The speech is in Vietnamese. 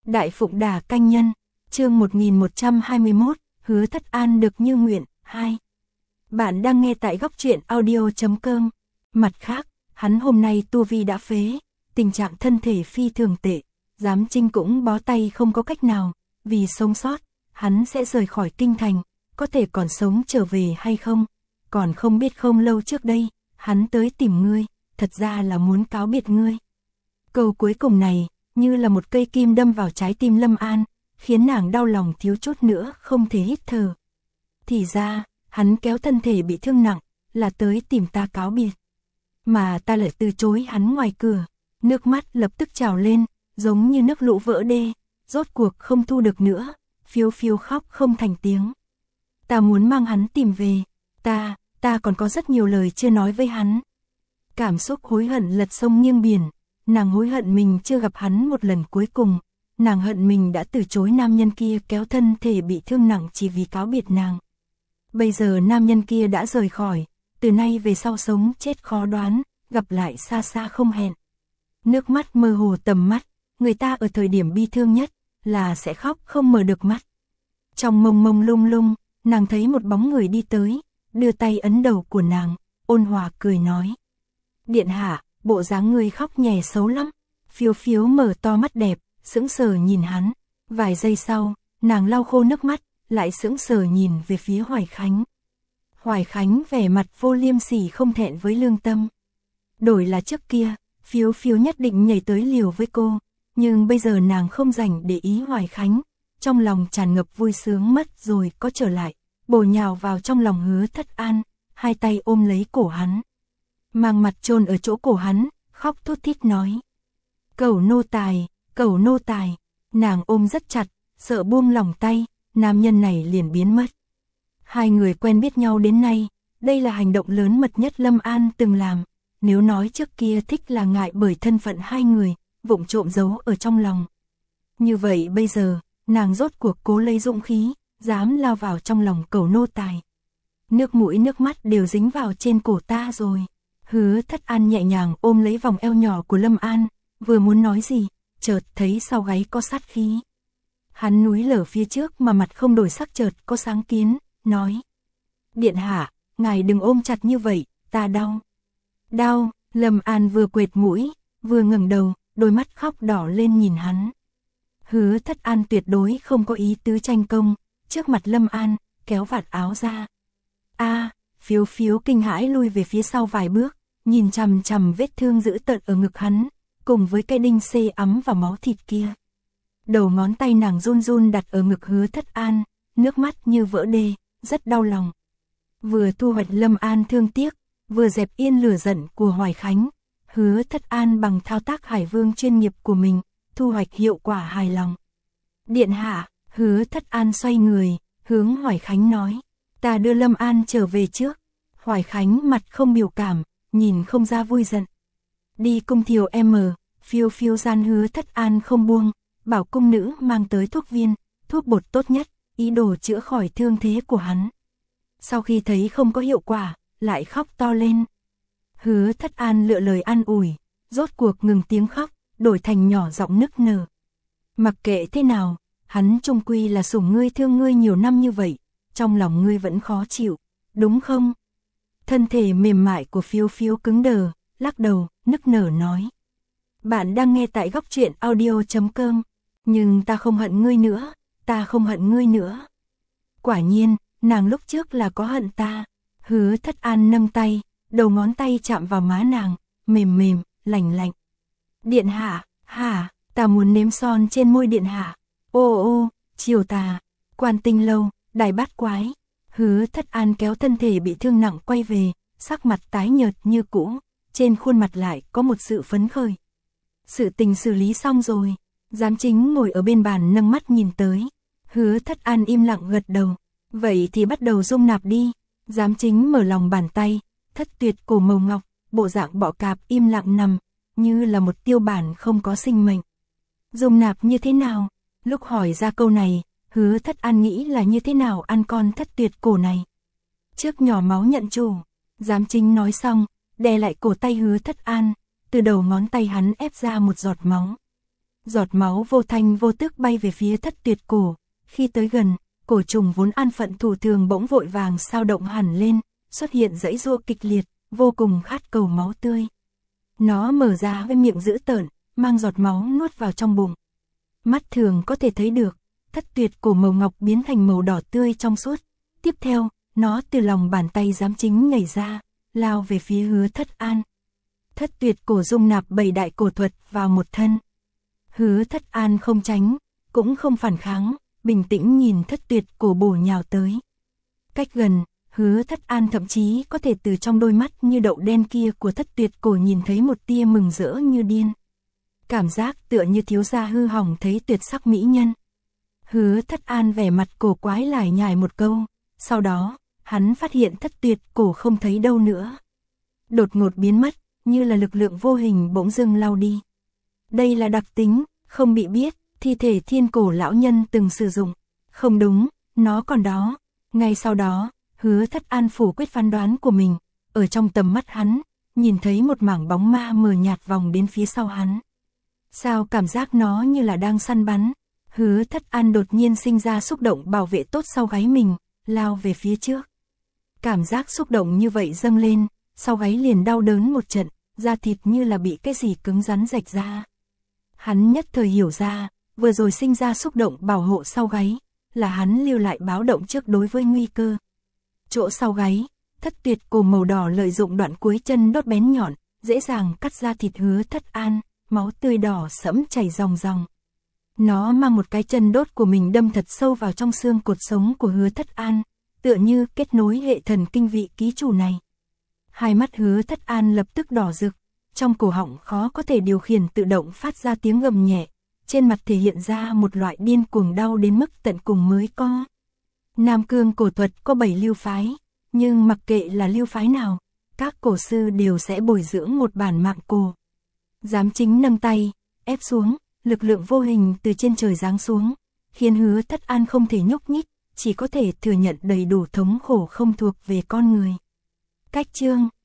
Đại Phụng Đà Canh Nhân, chương 1121, Hứa Thất An được như nguyện, 2. Bạn đang nghe tại góc truyện audio.com. Mặt khác, hắn hôm nay tu vi đã phế, tình trạng thân thể phi thường tệ, Giám Trinh cũng bó tay không có cách nào, vì sống sót, hắn sẽ rời khỏi kinh thành, có thể còn sống trở về hay không, còn không biết. Không lâu trước đây, hắn tới tìm ngươi, thật ra là muốn cáo biệt ngươi. Câu cuối cùng này, như là một cây kim đâm vào trái tim Lâm An, khiến nàng đau lòng thiếu chút nữa không thể hít thở. Thì ra, hắn kéo thân thể bị thương nặng, là tới tìm ta cáo biệt. Mà ta lại từ chối hắn ngoài cửa, nước mắt lập tức trào lên, giống như nước lũ vỡ đê, rốt cuộc không thu được nữa, phiêu phiêu khóc không thành tiếng. Ta muốn mang hắn tìm về, ta còn có rất nhiều lời chưa nói với hắn. Cảm xúc hối hận lật sông nghiêng biển, nàng hối hận mình chưa gặp hắn một lần cuối cùng, nàng hận mình đã từ chối nam nhân kia kéo thân thể bị thương nặng chỉ vì cáo biệt nàng. Bây giờ nam nhân kia đã rời khỏi, từ nay về sau sống chết khó đoán, gặp lại xa xa không hẹn. Nước mắt mơ hồ tầm mắt, người ta ở thời điểm bi thương nhất là sẽ khóc không mở được mắt. Trong mông mông lung lung, nàng thấy một bóng người đi tới, đưa tay ấn đầu của nàng, ôn hòa cười nói: Điện hạ, bộ dáng người khóc nhè xấu lắm. Phiếu phiếu mở to mắt đẹp, sững sờ nhìn hắn. Vài giây sau, nàng lau khô nước mắt, lại sững sờ nhìn về phía Hoài Khánh. Hoài Khánh vẻ mặt vô liêm sỉ không thẹn với lương tâm. Đổi là trước kia, phiếu phiếu nhất định nhảy tới liều với cô, nhưng bây giờ nàng không rảnh để ý Hoài Khánh, trong lòng tràn ngập vui sướng mất rồi có trở lại, bổ nhào vào trong lòng Hứa Thất An, hai tay ôm lấy cổ hắn, mang mặt chôn ở chỗ cổ hắn, khóc thút thít nói: Cẩu nô tài. Nàng ôm rất chặt, sợ buông lỏng tay, nam nhân này liền biến mất. Hai người quen biết nhau đến nay, đây là hành động lớn mật nhất Lâm An từng làm. Nếu nói trước kia thích là ngại bởi thân phận hai người, vụng trộm giấu ở trong lòng. Như vậy bây giờ, nàng rốt cuộc cố lấy dũng khí, dám lao vào trong lòng cẩu nô tài. Nước mũi nước mắt đều dính vào trên cổ ta rồi. Hứa Thất An nhẹ nhàng ôm lấy vòng eo nhỏ của Lâm An, vừa muốn nói gì, chợt thấy sau gáy có sát khí. Hắn núi lở phía trước mà mặt không đổi sắc, chợt có sáng kiến, nói: Điện hạ, ngài đừng ôm chặt như vậy, ta đau. Đau. Lâm An vừa quệt mũi, vừa ngẩng đầu, đôi mắt khóc đỏ lên nhìn hắn. Hứa Thất An tuyệt đối không có ý tứ tranh công, trước mặt Lâm An, kéo vạt áo ra. Phiếu phiếu kinh hãi lui về phía sau vài bước, nhìn chằm chằm vết thương dữ tợn ở ngực hắn, cùng với cây đinh xê ấm vào máu thịt kia. Đầu ngón tay nàng run run đặt ở ngực Hứa Thất An, nước mắt như vỡ đê, rất đau lòng. Vừa thu hoạch Lâm An thương tiếc, vừa dẹp yên lửa giận của Hoài Khánh, Hứa Thất An bằng thao tác hải vương chuyên nghiệp của mình, thu hoạch hiệu quả hài lòng. Điện hạ. Hứa Thất An xoay người, hướng Hoài Khánh nói: Ta đưa Lâm An trở về trước. Hoài Khánh mặt không biểu cảm, nhìn không ra vui giận. Đi cung Thiều phiêu phiêu gian Hứa Thất An không buông, bảo cung nữ mang tới thuốc viên, thuốc bột tốt nhất, ý đồ chữa khỏi thương thế của hắn. Sau khi thấy không có hiệu quả, lại khóc to lên. Hứa Thất An lựa lời an ủi, rốt cuộc ngừng tiếng khóc, đổi thành nhỏ giọng nức nở. Mặc kệ thế nào, hắn chung quy là sủng ngươi thương ngươi nhiều năm như vậy, trong lòng ngươi vẫn khó chịu, đúng không? Thân thể mềm mại của phiếu phiếu cứng đờ, lắc đầu, nức nở nói: Bạn đang nghe tại góc truyện audio.com, nhưng ta không hận ngươi nữa, ta không hận ngươi nữa. Quả nhiên, nàng lúc trước là có hận ta. Hứa Thất An nâng tay, đầu ngón tay chạm vào má nàng, mềm mềm, lạnh lạnh. Điện hạ, hả, ta muốn nếm son trên môi điện hạ. Ô, chiều tà, Quan Tinh lâu, Đài Bát Quái. Hứa Thất An kéo thân thể bị thương nặng quay về, sắc mặt tái nhợt như cũ, trên khuôn mặt lại có một sự phấn khởi. Sự tình xử lý xong rồi. Giám Chính ngồi ở bên bàn nâng mắt nhìn tới. Hứa Thất An im lặng gật đầu. Vậy thì bắt đầu dung nạp đi. Giám Chính mở lòng bàn tay, thất tuyệt cổ màu ngọc, bộ dạng bọ cạp im lặng nằm, như là một tiêu bản không có sinh mệnh. Dung nạp như thế nào? Lúc hỏi ra câu này, Hứa Thất An nghĩ là như thế nào ăn con thất tuyệt cổ này. Trước nhỏ máu nhận chủ. Giám Chính nói xong, đè lại cổ tay Hứa Thất An, từ đầu ngón tay hắn ép ra một giọt máu. giọt máu vô thanh vô tức bay về phía Thất Tuyệt cổ. Khi tới gần, cổ trùng vốn an phận thủ thường bỗng vội vàng sao động hẳn lên, xuất hiện giãy giụa kịch liệt, vô cùng khát cầu máu tươi. Nó mở ra với miệng dữ tợn, mang giọt máu nuốt vào trong bụng. Mắt thường có thể thấy được, Thất Tuyệt cổ màu ngọc biến thành màu đỏ tươi trong suốt. Tiếp theo, nó từ lòng bàn tay giám chính nhảy ra, lao về phía Hứa Thất An. Thất Tuyệt cổ dung nạp 7 đại cổ thuật vào một thân. Hứa Thất An không tránh, cũng không phản kháng, bình tĩnh nhìn Thất Tuyệt cổ bổ nhào tới. Cách gần, Hứa Thất An thậm chí có thể từ trong đôi mắt như đậu đen kia của Thất Tuyệt cổ nhìn thấy một tia mừng rỡ như điên. Cảm giác tựa như thiếu gia hư hỏng thấy tuyệt sắc mỹ nhân. Hứa Thất An vẻ mặt cổ quái lải nhải một câu, sau đó, hắn phát hiện Thất Tuyệt cổ không thấy đâu nữa. Đột ngột biến mất, như là lực lượng vô hình bỗng dưng lao đi. Đây là đặc tính, không bị biết, thi thể Thiên Cổ lão nhân từng sử dụng. Không đúng, nó còn đó. Ngay sau đó, Hứa Thất An phủ quyết phán đoán của mình, ở trong tầm mắt hắn, nhìn thấy một mảng bóng ma mờ nhạt vòng đến phía sau hắn. Sao cảm giác nó như là đang săn bắn? Hứa Thất An đột nhiên sinh ra xúc động bảo vệ tốt sau gáy mình, lao về phía trước. Cảm giác xúc động như vậy dâng lên, sau gáy liền đau đớn một trận, da thịt như là bị cái gì cứng rắn rạch ra. Hắn nhất thời hiểu ra, vừa rồi sinh ra xúc động bảo hộ sau gáy, là hắn lưu lại báo động trước đối với nguy cơ. Chỗ sau gáy, Thất Tuyệt cổ màu đỏ lợi dụng đoạn cuối chân đốt bén nhọn, dễ dàng cắt ra thịt Hứa Thất An, máu tươi đỏ sẫm chảy ròng ròng. Nó mang một cái chân đốt của mình đâm thật sâu vào trong xương cột sống của Hứa Thất An, tựa như kết nối hệ thần kinh vị ký chủ này. Hai mắt Hứa Thất An lập tức đỏ rực, trong cổ họng khó có thể điều khiển tự động phát ra tiếng gầm nhẹ, trên mặt thể hiện ra một loại điên cuồng đau đến mức tận cùng mới có. Nam Cương cổ thuật có 7 lưu phái, nhưng mặc kệ là lưu phái nào, các cổ sư đều sẽ bồi dưỡng một bản mạng cổ. Giám chính nâng tay, ép xuống, lực lượng vô hình từ trên trời giáng xuống, khiến Hứa Thất An không thể nhúc nhích, chỉ có thể thừa nhận đầy đủ thống khổ không thuộc về con người. Cách chương